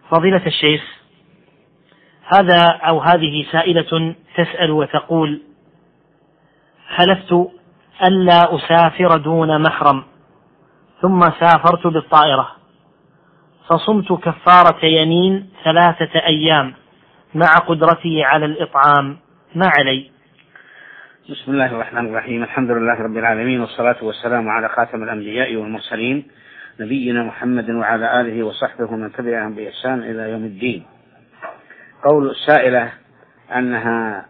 فضيلة الشيخ، هذا أو هذه سائلة تسأل وتقول: حلفت ألا أسافر دون محرم، ثم سافرت بالطائرة، فصمت كفارة يمين 3 أيام مع قدرتي على الإطعام، ما علي؟ بسم الله الرحمن الرحيم. الحمد لله رب العالمين، والصلاة والسلام على خاتم الأنبياء والمرسلين، نبينا محمد وعلى آله وصحبه ومن تبعهم بإحسان إلى يوم الدين. قول السائلة أنها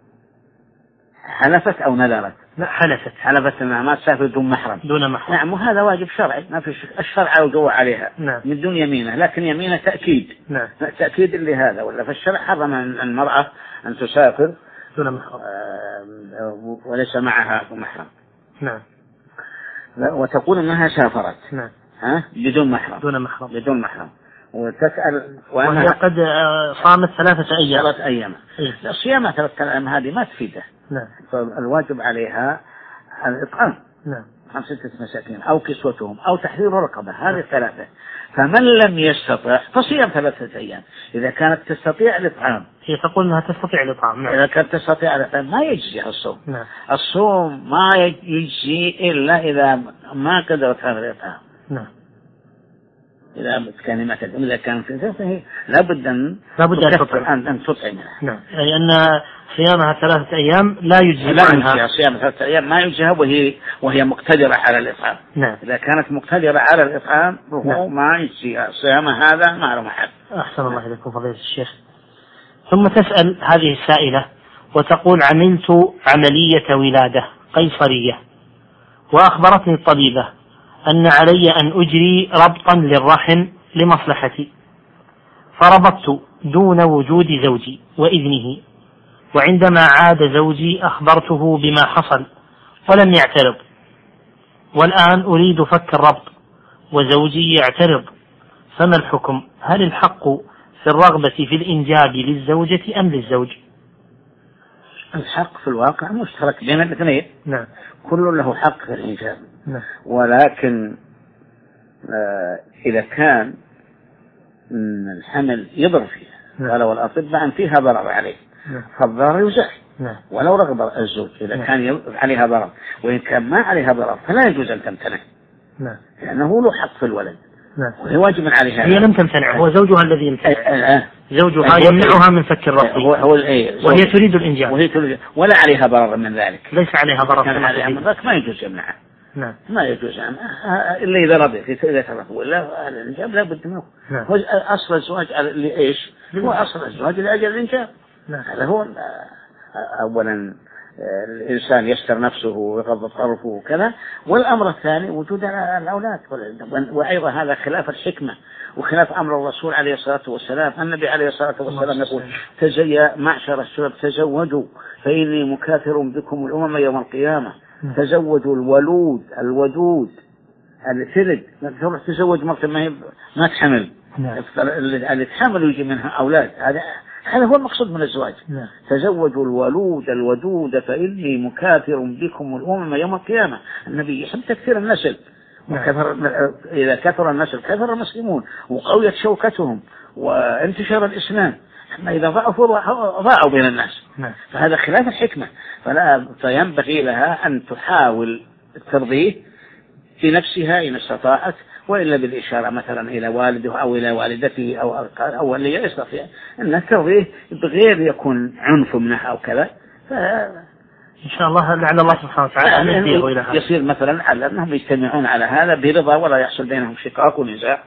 حلفت أو نذرت؟ لا، حلفت أنها ما تسافر دون محرم. نعم، وهذا واجب شرعي، ما في الشرع الجوع عليها. نعم. من دون يمينه، لكن يمينه تأكيد. نعم. تأكيد لهذا، ولا فالشرع حرم المرأة أن تسافر دون محرم وليس معها محرم. نعم. وتقول أنها سافرت. نعم. بدون محرم. بدون محرم. وتسأل وهي قد صامت 3 أيام. 3 أيام. الصيام 3 أيام هذه ما تفيده. نعم. فالواجب عليها الإطعام. نعم. 5 مساكين أو كسوتهم أو تحرير رقبة، هذه 3. فمن لم يستطع فصيام 3 أيام. إذا كانت تستطيع الإطعام، هي تقول أنها تستطيع الإطعام. نعم. إذا كانت تستطيع الإطعام ما يجزي الصوم. نعم. الصوم ما يجزي إلا إذا ما قدرت هذا الإطعام. نعم. إذا كان في ذاته لابد أن تطعمها. نعم. أي أن صيامها 3 أيام لا يجزي عنها. صيام 3 أيام ما يجزيها وهي مقتدرة على الإطعام. نعم. إذا كانت مقتدرة على الإطعام فهو ما يجزي صيام هذا ما له محل. أحسن الله إليكم فضيلة الشيخ. ثم تسأل هذه السائلة وتقول: عملت عملية ولادة قيصرية، وأخبرتني الطبيبة أن علي أن أجري ربطا للرحم لمصلحتي، فربطت دون وجود زوجي وإذنه، وعندما عاد زوجي أخبرته بما حصل ولم يعترض، والآن أريد فك الربط وزوجي يعترض، فما الحكم؟ هل الحق في الرغبة في الإنجاب للزوجة أم للزوج؟ الحق في الواقع مشترك بين الاثنين. نعم. كل له حق في الإنجاب. نعم. ولكن إذا كان الحمل يضر فيها، قالوا الأطباء أن فيها ضرر عليه، فالضرر يزاح. ولو رغب الزوج إذا كان عليها ضرر، وإن كان ما عليها ضرر فلا يجوز أن تمتنع، لأنه له حق في الولد وهي واجب عليها. هي لم تمتنع، هو زوجها الذي يمتنع. زوجها يمنعها من فك الربط وهي تريد الإنجاب ولا عليها ضرر من ذلك. ليس عليها ضرر كان عليها من ذلك ما يجوز يمنعها. نعم. ما يجوز إلا إذا رضي. إذا ترك ولا الإنجاب لا بد منه. هو أصل الزواج لإيش؟ هو أصل الزواج لأجل الإنجاب. هذا هو. أولا الإنسان يستر نفسه ويغض طرفه وكذا، والأمر الثاني وجود الأولاد. وأيضا هذا خلاف الحكمة وخلاف أمر الرسول عليه الصلاة والسلام. النبي عليه الصلاة والسلام يقول: معشر الشباب تزوجوا فإني مكاثر بكم الأمم يوم القيامة. تزوجوا الولود الودود الثلج. تروح تزوج مرة ما تحمل، اللي تحمل يجي منها أولاد. هذا هو المقصود من الزواج. تزوجوا الولود الودود فإني مكاثر بكم الأمم يوم القيامة. النبي يحب تكثير النسل، إذا كثر النسل كثر المسلمون وقويت شوكتهم وانتشر الإسلام. أما إذا ضاعوا بين الناس، فهذا خلاف الحكمة. فينبغي لها أن تحاول ترضيه في نفسها إن استطاعت، وإلا بالإشارة مثلا إلى والده أو إلى والدته أو اللي يستطيع أن ترضيه بغير يكون عنف منها أو كذا. إن شاء الله لعل الله سبحانه وتعالى يصير مثلا على أنهم يجتمعون على هذا برضا ولا يحصل بينهم شقاق ونزاع.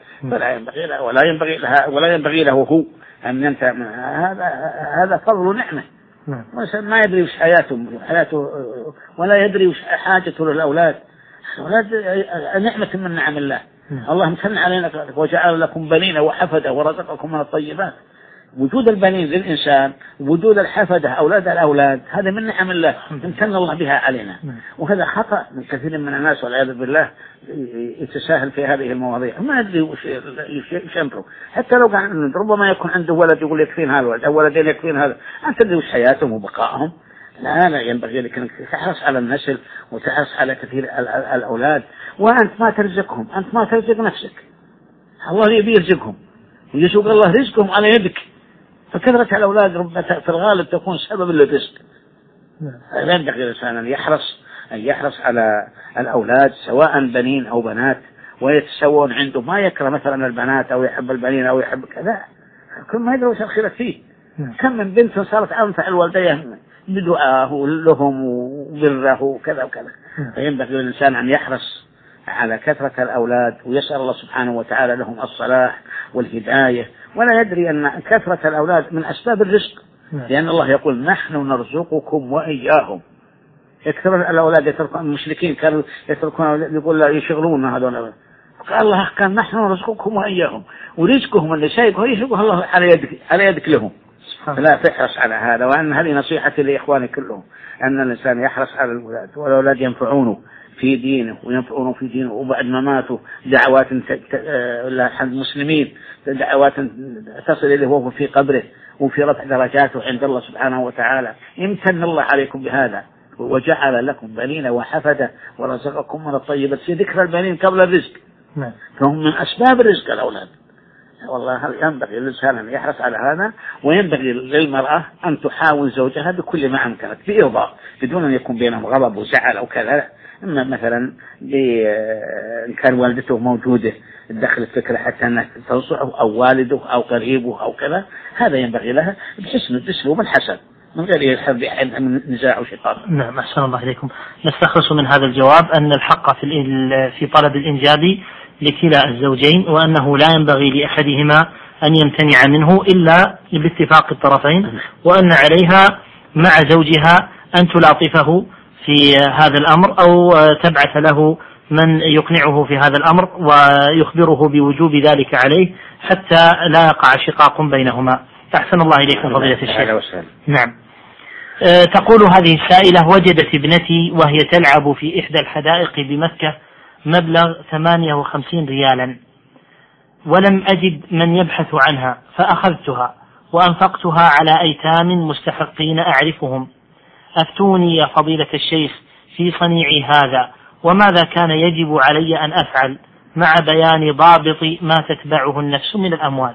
ولا ينبغي له هو أن ينتهي من هذا فضل نعمة. ما يدري وش حياته ولا يدري وش حاجته للأولاد. نعمة من نعم الله. الله امتن علينا وجعل لكم بنين وحفدة ورزقكم من الطيبات. وجود البنين للإنسان، وجود الحفدة أولاد الأولاد، هذا من نعم الله امتن الله بها علينا. وهذا خطأ من كثير من الناس والعياذ بالله يتساهل في هذه المواضيع، ما يدري وش يمره. حتى لو كان ربما يكون عنده ولد يقول يكفين هذا الولد أو ولدين يكفين هذا، أنت تدري وش حياتهم وبقائهم. لا ينبغي لك أنك تحرص على النسل وتحرص على كثير الأولاد، وأنت ما ترزقهم، أنت ما ترزق نفسك، الله يبي يرزقهم. ويسوق الله رزقهم على يدك. فكثرة الأولاد في الغالب تكون سبب للرزق. ينبغي الإنسان أن يحرص على الأولاد سواء بنين أو بنات، ويتسوون عنده، ما يكره مثلا البنات أو يحب البنين أو يحب كذا، كل ما يدري وش الخير فيه. كم من بنت صارت أنفع الوالدين بدعاه لهم وبره وكذا وكذا. فينبغي للإنسان أن يحرص على كثرة الأولاد ويسأل الله سبحانه وتعالى لهم الصلاح والهداية، ولا يدري أن كثرة الأولاد من أسباب الرزق، لأن الله يقول نحن نرزقكم وإياهم. يكثر الأولاد يتركون، المشركين كانوا يتركون، يقول لا يشغلون هذول، قال الله كان نحن نرزقكم وإياهم، ورزقهم اللي شايفه يشغله الله على يدك لهم. فلا تحرص على هذا. وأن هذه نصيحتي لإخواني كلهم، أن الإنسان يحرص على الأولاد، والأولاد ينفعونه في دينه وينفعونه في دينه، وبعد مماته دعوات المسلمين، دعوات تصل إليه وهو في قبره، وفي رفع درجاته عند الله سبحانه وتعالى. امتن الله عليكم بهذا وجعل لكم بنين وحفدة ورزقكم من الطيبات. في ذكر البنين قبل الرزق، فهم من أسباب الرزق الأولاد. والله ينبغي للإنسان أن يحرص على هذا، وينبغي للمرأة أن تحاول زوجها بكل ما أمكنت بإرضاء، بدون أن يكون بينهم غضب وزعل أو كذا. إما مثلا إن كان والدته موجودة تدخل الفكرة حتى أن تنصحه، أو والده أو قريبه أو كذا، هذا ينبغي لها بحسن الأسلوب الحسن من غير يحب من نزاع وشقاق. نعم، أحسن الله إليكم. نستخلص من هذا الجواب أن الحق في طلب الإنجاب لكلا الزوجين، وأنه لا ينبغي لأحدهما أن يمتنع منه إلا باتفاق الطرفين، وأن عليها مع زوجها أن تلاطفه في هذا الأمر، أو تبعث له من يقنعه في هذا الأمر ويخبره بوجوب ذلك عليه حتى لا يقع شقاق بينهما. أحسن الله إليكم فضيلة الشيخ. نعم. تقول هذه السائلة: وجدت ابنتي وهي تلعب في إحدى الحدائق بمكة مبلغ 58 ريالا، ولم أجد من يبحث عنها، فأخذتها وأنفقتها على أيتام مستحقين أعرفهم. أفتوني يا فضيلة الشيخ في صنيعي هذا، وماذا كان يجب علي أن أفعل مع بيان ضابط ما تتبعه النفس من الأموال؟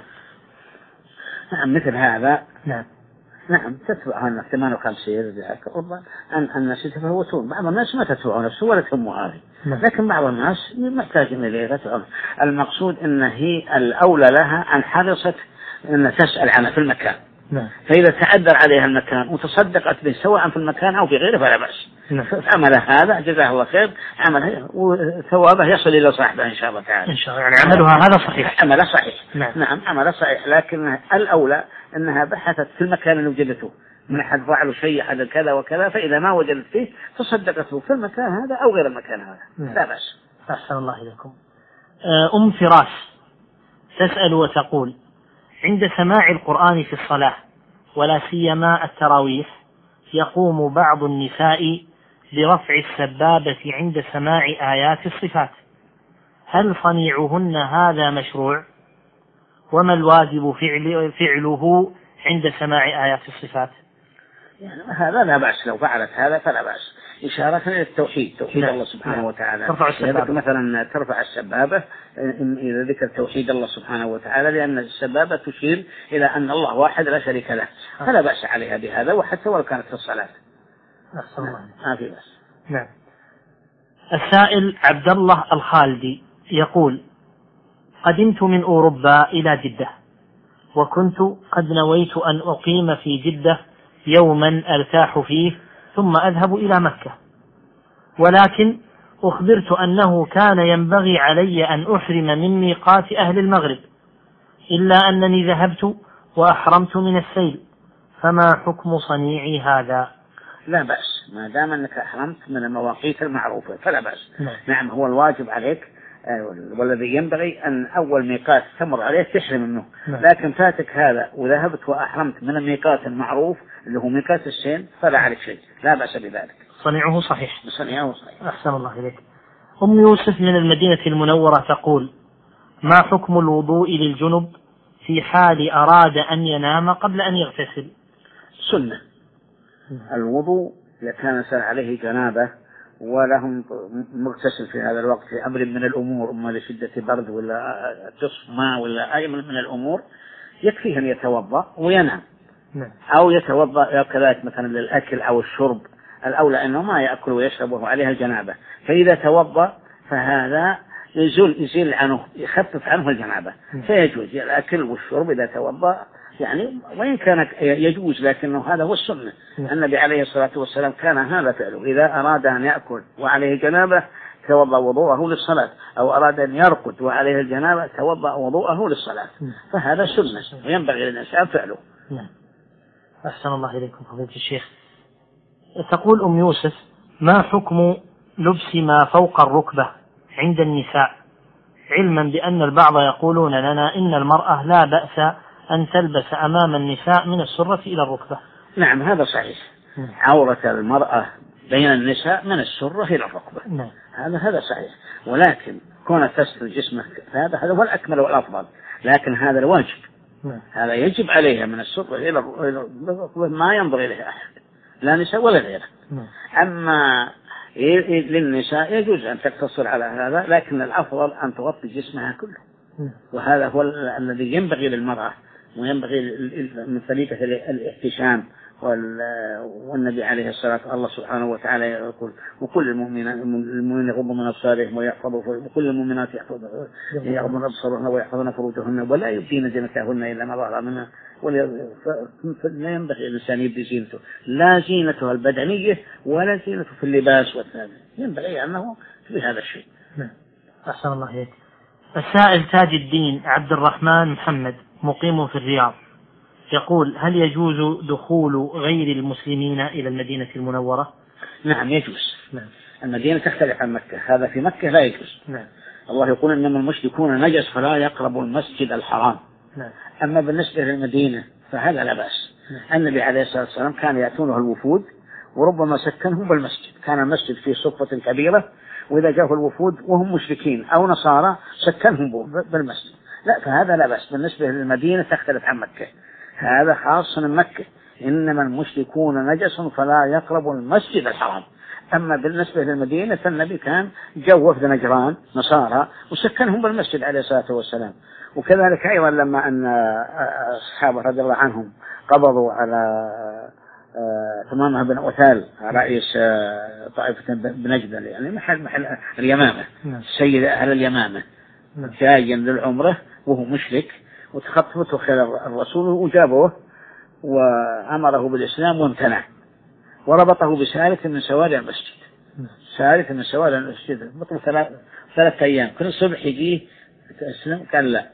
نعم، مثل هذا. نعم تتبعها النفس 58 ربما أن الناس يتفوتون. بعض الناس ما تتبع نفسه ولا تهمه هذه، لكن بعض الناس محتاج إليه. المقصود أن هي الأولى لها أن حرصت أن تسأل عنها في المكان. فإذا تعذر عليها المكان وتصدقت به سواء في المكان أو في غيره فلا بأس. عمل هذا جزاه الله خير، عمل ثوابه يصل إلى صاحبه إن شاء الله تعالى. إن شاء الله، يعني عملها هذا صحيح. عمله صحيح. نعم عمله صحيح، لكن الأولى أنها بحثت في المكان اللي وجدته، من أحد فعل شيء حد كذا وكذا، فإذا ما وجدت فيه تصدقته في المكان هذا أو غير المكان هذا. لا بأس. أحسن الله إليكم. أم فراس تسأل وتقول: عند سماع القرآن في الصلاة ولا سيما التراويح، يقوم بعض النساء برفع السبابة عند سماع آيات الصفات، هل صنيعهن هذا مشروع؟ وما الواجب فعله عند سماع آيات الصفات؟ يعني هذا لا بأس، لو فعلت هذا فلا بأس، إشارة إلى التوحيد، توحيد الله سبحانه وتعالى. مثلا ترفع السبابة إذا ذكر توحيد الله سبحانه وتعالى، لأن السبابة تشير إلى أن الله واحد لا شريك له، فلا بأس عليها بهذا، وحتى ولو كانت في الصلاة. ما في بأس. نعم. السائل عبد الله الخالدي يقول: قدمت من أوروبا إلى جدة، وكنت قد نويت أن أقيم في جدة يوما أرتاح فيه ثم أذهب إلى مكة، ولكن أخبرت أنه كان ينبغي علي أن أحرم من ميقات أهل المغرب، إلا أنني ذهبت وأحرمت من السيل، فما حكم صنيعي هذا؟ لا بأس، ما دام أنك أحرمت من المواقيت المعروفة فلا بأس. نعم هو الواجب عليك والذي ينبغي أن أول ميقات تمر عليه تحرم منه، لكن فاتك هذا وذهبت وأحرمت من الميقات المعروف اللي هو ميقات السين فلا عليك شيء، لا بأس بذلك. صنيعه صحيح. صنيعه صحيح. أحسن الله إليك. أم يوسف من المدينة المنورة تقول: ما حكم الوضوء للجنب في حال أراد أن ينام قبل أن يغتسل؟ سنة الوضوء إذا كان سر عليه جنابة ولهم مغتسل في هذا الوقت في أمر من الأمور، إما لشدة برد ولا تصف ماء ولا أي من الأمور، يكفيه أن يتوضأ وينام، أو يتوضأ كذلك مثلا للأكل أو الشرب، الأولى أنه ما يأكل ويشرب وهو عليها الجنابة، فإذا توضأ فهذا يزيل عنه، يخفف عنه الجنابة، فيجوز الأكل والشرب إذا توضأ، يعني وإن كان يجوز لكنه هذا هو السنة. النبي عليه الصلاة والسلام كان هذا فعله، إذا أراد أن يأكل وعليه جنابة توضأ وضوءه للصلاة، أو أراد أن يرقد وعليه الجنابة توضأ وضوءه للصلاة، فهذا سنة وينبغي للإنسان فعله. أحسن الله إليكم فضيلة الشيخ. تقول أم يوسف: ما حكم لبس ما فوق الركبة عند النساء، علما بأن البعض يقولون لنا إن المرأة لا بأس أن تلبس أمام النساء من السرة إلى الركبة؟ نعم هذا صحيح، عورة المرأة بين النساء من السرة إلى الركبة، هذا صحيح، ولكن كون تستر جسمك هذا هو الأكمل والأفضل، لكن هذا الواجب، هذا يجب عليها من السرة إلى الركبة، ما ينظر إليها أحد لا نساء ولا غيره. أما للنساء يجوز أن تقتصر على هذا، لكن الأفضل أن تغطي جسمها كله، وهذا هو الذي ينبغي للمرأة، وينبغي من طريقة الاحتشام. والنبي عليه الصلاة والسلام الله سبحانه وتعالى يقول: وكل المؤمنين يغضوا من أبصارهم ويحفظوا، وكل المؤمنات يغضن أبصارهن ويحفظن فروجهن ولا يبدين زينتهن إلا ما ظهر منها. لا ينبغي الإنسان يبدي زينته، لا زينته البدنية ولا زينته في اللباس والثاني، ينبغي أنه في هذا الشيء. أحسن الله إليك. السائل تاج الدين عبد الرحمن محمد مقيم في الرياض يقول: هل يجوز دخول غير المسلمين إلى المدينة المنورة؟ نعم يجوز. المدينة تختلف عن مكة، هذا في مكة لا يجوز. الله يقول: إنما المشركون نجس فلا يقربوا المسجد الحرام. أما بالنسبة للمدينة فهذا لا بأس. النبي عليه الصلاة والسلام كان يأتونه الوفود وربما سكنهم بالمسجد، كان المسجد فيه صفة كبيرة، وإذا جاءه الوفود وهم مشركين أو نصارى سكنهم بالمسجد، لا فهذا لا بأس. بالنسبة للمدينة تختلف عن مكة، هذا خاص من مكة، إنما المشركون نجس فلا يقربوا المسجد الحرام. أما بالنسبة للمدينة فالنبي كان جو وفد نجران نصارى وسكنهم بالمسجد عليه الصلاة والسلام. وكذلك أيضا لما أن أصحابه رضي الله عنهم قبضوا على تمامة بن أثال رئيس طائفة بنجد، يعني محل اليمامة، سيد أهل اليمامة، جايا للعمرة وهو مشرك، وتخطفته خلال الرسول وجابوه وأمره بالإسلام وامتنع، وربطه بسالة من سواري المسجد، سالة من سواري المسجد، بطل 3 أيام، كل الصبح يجيه تسلم، قال لا،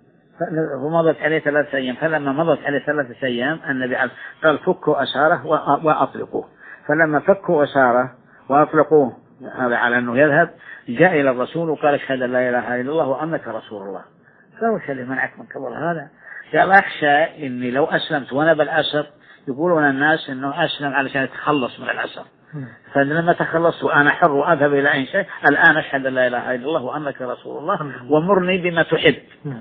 ومضت عليه 3 أيام، فلما مضت عليه 3 أيام النبي قال: فكوا أساره وأطلقوه، فلما فكوا أساره وأطلقوه هذا على أنه يذهب، جاء إلى الرسول وقال: أشهد أن لا إله إلا الله وأنك رسول الله. فوش اللي منعك من قبل هذا؟ قال: أخشى إني لو أسلمت وأنا بالأسر يقولون الناس إنه أسلم علشان يتخلص من الأسر، فلما تخلصت وأنا حر وأذهب إلى أي شيء، الآن أشهد أن لا إله إلا الله وأنك رسول الله ومرني بما تحب.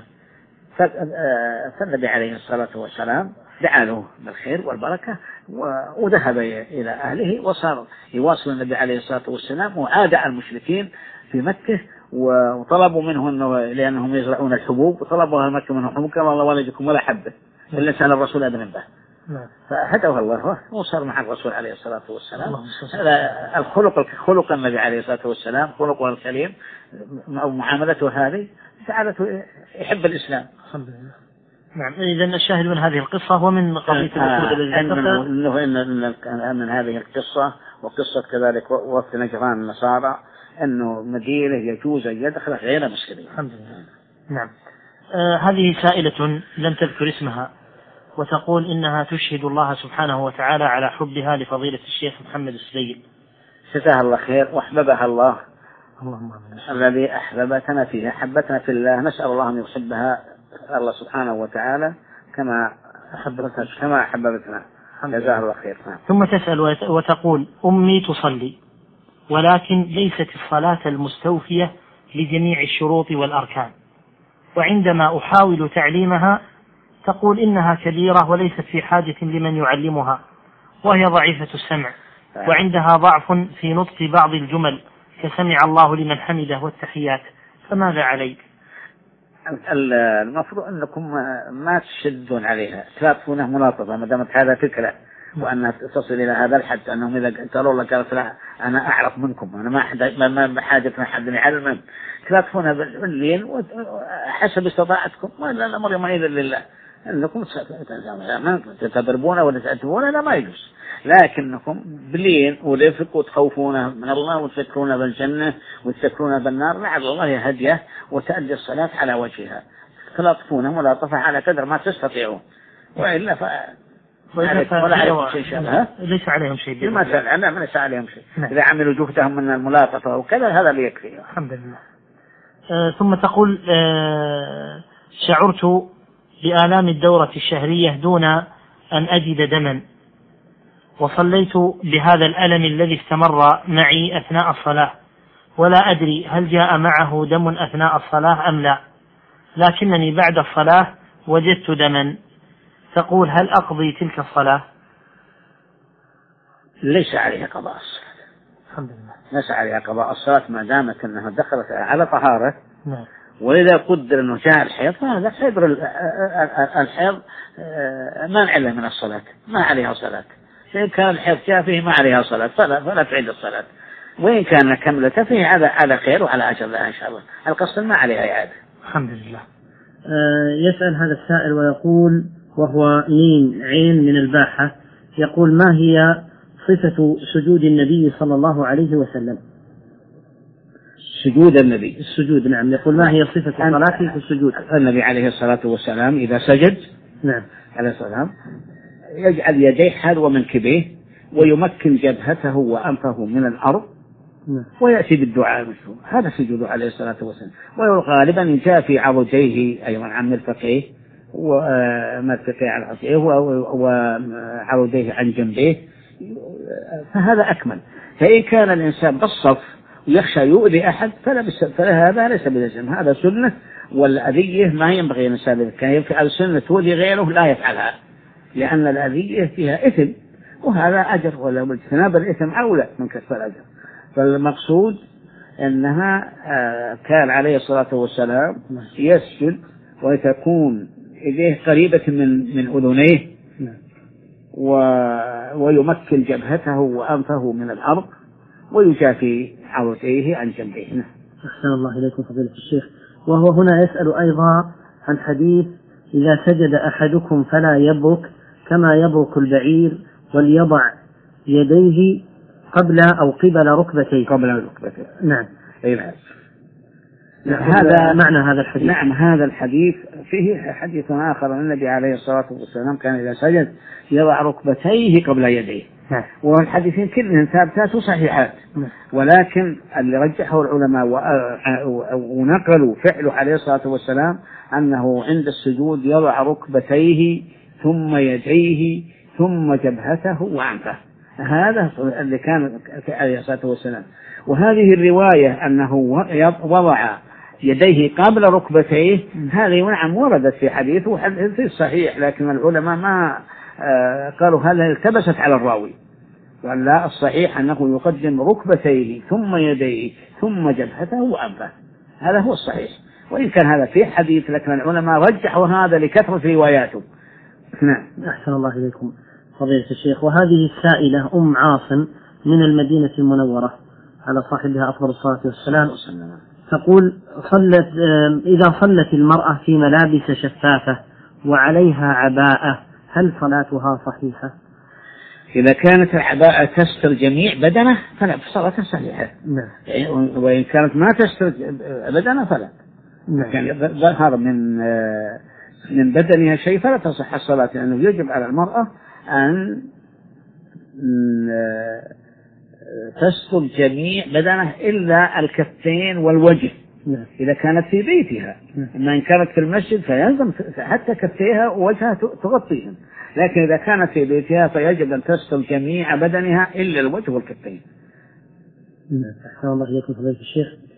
فالنبي عليه الصلاة والسلام دعا له بالخير والبركة وذهب إلى أهله، وصار يواصل النبي عليه الصلاة والسلام وعاد المشركين في مكة، وطلبوا منه أنه لأنهم يزرعون الحبوب، وطلبوا أهل مكة منهم حبوب، كما الله والدكم ولا حبة إلا سأل الرسول أدنى به، فهدوه الله وصار مع الرسول عليه الصلاة والسلام. هذا خلق النبي عليه الصلاة والسلام، خلقه الكريم، معاملته هذه جعلته يحب الإسلام. نعم. إذن الشاهد من هذه القصة هو من قضية من هذه القصة وقصة كذلك وفد نجران النصارى أنه مدينة يجوز أن يدخل غير مسلمين. الحمد لله. نعم. هذه سائلة لم تذكر اسمها وتقول إنها تشهد الله سبحانه وتعالى على حبها لفضيلة الشيخ محمد السليل. جزاها الله خير وأحببها الله. الذي أحببتنا فيه أحبتنا في الله، نسأل الله أن يحبها الله سبحانه وتعالى كما أحببتنا. جزاها الله خير. ثم تسأل وتقول: أمي تصلي ولكن ليست الصلاة المستوفية لجميع الشروط والأركان، وعندما أحاول تعليمها تقول إنها كبيرة وليست في حاجة لمن يعلمها، وهي ضعيفة السمع وعندها ضعف في نطق بعض الجمل كسمع الله لمن حمده والتحيات، فماذا علي؟ المفروض أنكم ما تشدون عليها، تلافونها ملاطفة ما دامت هذا فكرة، وأنها تصل إلى هذا الحد أنهم إذا قالوا لك قالت لا أنا أعرف منكم، أنا ما بحاجة من حد يعلمن، تلافونها باللين وحسب استطاعتكم، ولا الأمر يومئذ لله، أنكم تضربون ولا تأتون لا ما يجوز، لكنكم بلين ولفق وتخوفونه من الله وتفكرون بالجنة وتفكرون بالنار، لعل الله هديه وتأدي الصلاة على وجهها، تلطفونه ملاطفة على قدر ما تستطيعون، وإلا ليس عليهم شيء، ما ليس عليهم شيء. إذا عملوا جهدهم من الملاطفة وكذا هذا اللي يكفي الحمد لله. ثم تقول شعرت بآلام الدورة الشهرية دون أن أجد دما، وصليت بهذا الألم الذي استمر معي أثناء الصلاة، ولا أدري هل جاء معه دم أثناء الصلاة أم لا، لكنني بعد الصلاة وجدت دما، تقول هل أقضي تلك الصلاة؟ ليس عليها قضاء الصلاة، الحمد لله، ليس عليها قضاء الصلاة ما دامت أنها دخلت على طهارة. نعم. وإذا قدر أنه جاء الحيض فهذا حبر الحيض ما عليه من الصلاة، ما عليها صلاة، فإن كان الحيض جاء فيه ما عليها صلاة فلا تعيد الصلاة، وإن كان كملته فيه على خير وعلى أجر لها إن شاء الله، القصد ما عليها إعادة. الحمد لله. يسأل هذا السائل ويقول، وهو ميم عين من الباحة، يقول ما هي صفة سجود النبي صلى الله عليه وسلم؟ سجود النبي، السجود، نعم، يقول ما هي صفة صلاته في السجود؟ النبي عليه الصلاة والسلام إذا سجد، نعم، عليه الصلاة والسلام يجعل يديه حذو منكبيه ويمكن جبهته وأنفه من الأرض، نعم، ويأتي بالدعاء المشهور، هذا سجوده عليه الصلاة والسلام. وغالبا جاء في عضديه أيضا عن مرفقيه ومرفقيه عن عضديه وعضديه عن جنبيه، فهذا أكمل. فإن كان الإنسان بالصف ويخشى يؤذي أحد فهذا ليس بلزم، هذا سنة، والأذية ما ينبغي الإنسان كان يفعل سنة تؤذي غيره لا يفعلها، لأن الأذية فيها إثم وهذا أجر، ولا اجتناب الإثم أولى من كسب الأجر. فالمقصود أنها كان عليه الصلاة والسلام يسجد وتكون إليه قريبة من أذنيه ويمكن جبهته وأنفه من الأرض ويجافي عضديه عن جنبيه. أحسن الله إليكم فضيلة الشيخ. وهو هنا يسأل أيضا عن حديث إذا سجد أحدكم فلا يبرك كما يبرك البعير، وليضع يديه قبل أو قبل ركبتيه. نعم. هذا معنى هذا الحديث. نعم، هذا الحديث فيه حديث آخر أن النبي عليه الصلاة والسلام كان إذا سجد يضع ركبتيه قبل يديه، والحديثين كلهم ثابتات وصحيحات، ولكن اللي رجحه العلماء ونقلوا فعله عليه الصلاة والسلام أنه عند السجود يضع ركبتيه ثم يديه ثم جبهته وأنفه، هذا اللي كان عليه الصلاة والسلام. وهذه الرواية أنه وضع يديه قبل ركبتيه هذه نعم وردت في حديث وحديث صحيح، لكن العلماء ما قالوا هل التبست على الراوي، ولا الصحيح أنه يقدم ركبتيه ثم يديه ثم جبهته وأنفه، هذا هو الصحيح، وإن كان هذا في حديث لكن العلماء رجحوا هذا لكثرة رواياته. نعم. أحسن الله إليكم فضيلة الشيخ. وهذه السائلة أم عاصم من المدينة المنورة على صاحبها أفضل الصلاة والسلام، تقول إذا صلت المرأة في ملابس شفافة وعليها عباءة هل صلاتها صحيحة؟ إذا كانت العباءة تستر جميع بدنه فلا، صلاتها صحيحة. نعم. وإن كانت ما تستر بدنه فلا. نعم. يعني ظهر من بدنها شيء فلا تصح الصلاة، لأنه يجب على المرأة أن تستر جميع بدنه إلا الكفين والوجه. إذا كانت في بيتها، أما إن كانت في المسجد فيلزم حتى كفيها ووجهها تغطيهم، لكن إذا كانت في بيتها فيجب أن تستر جميع بدنها إلا الوجه والكفين. أحسن الله إليكم فضيلة الشيخ.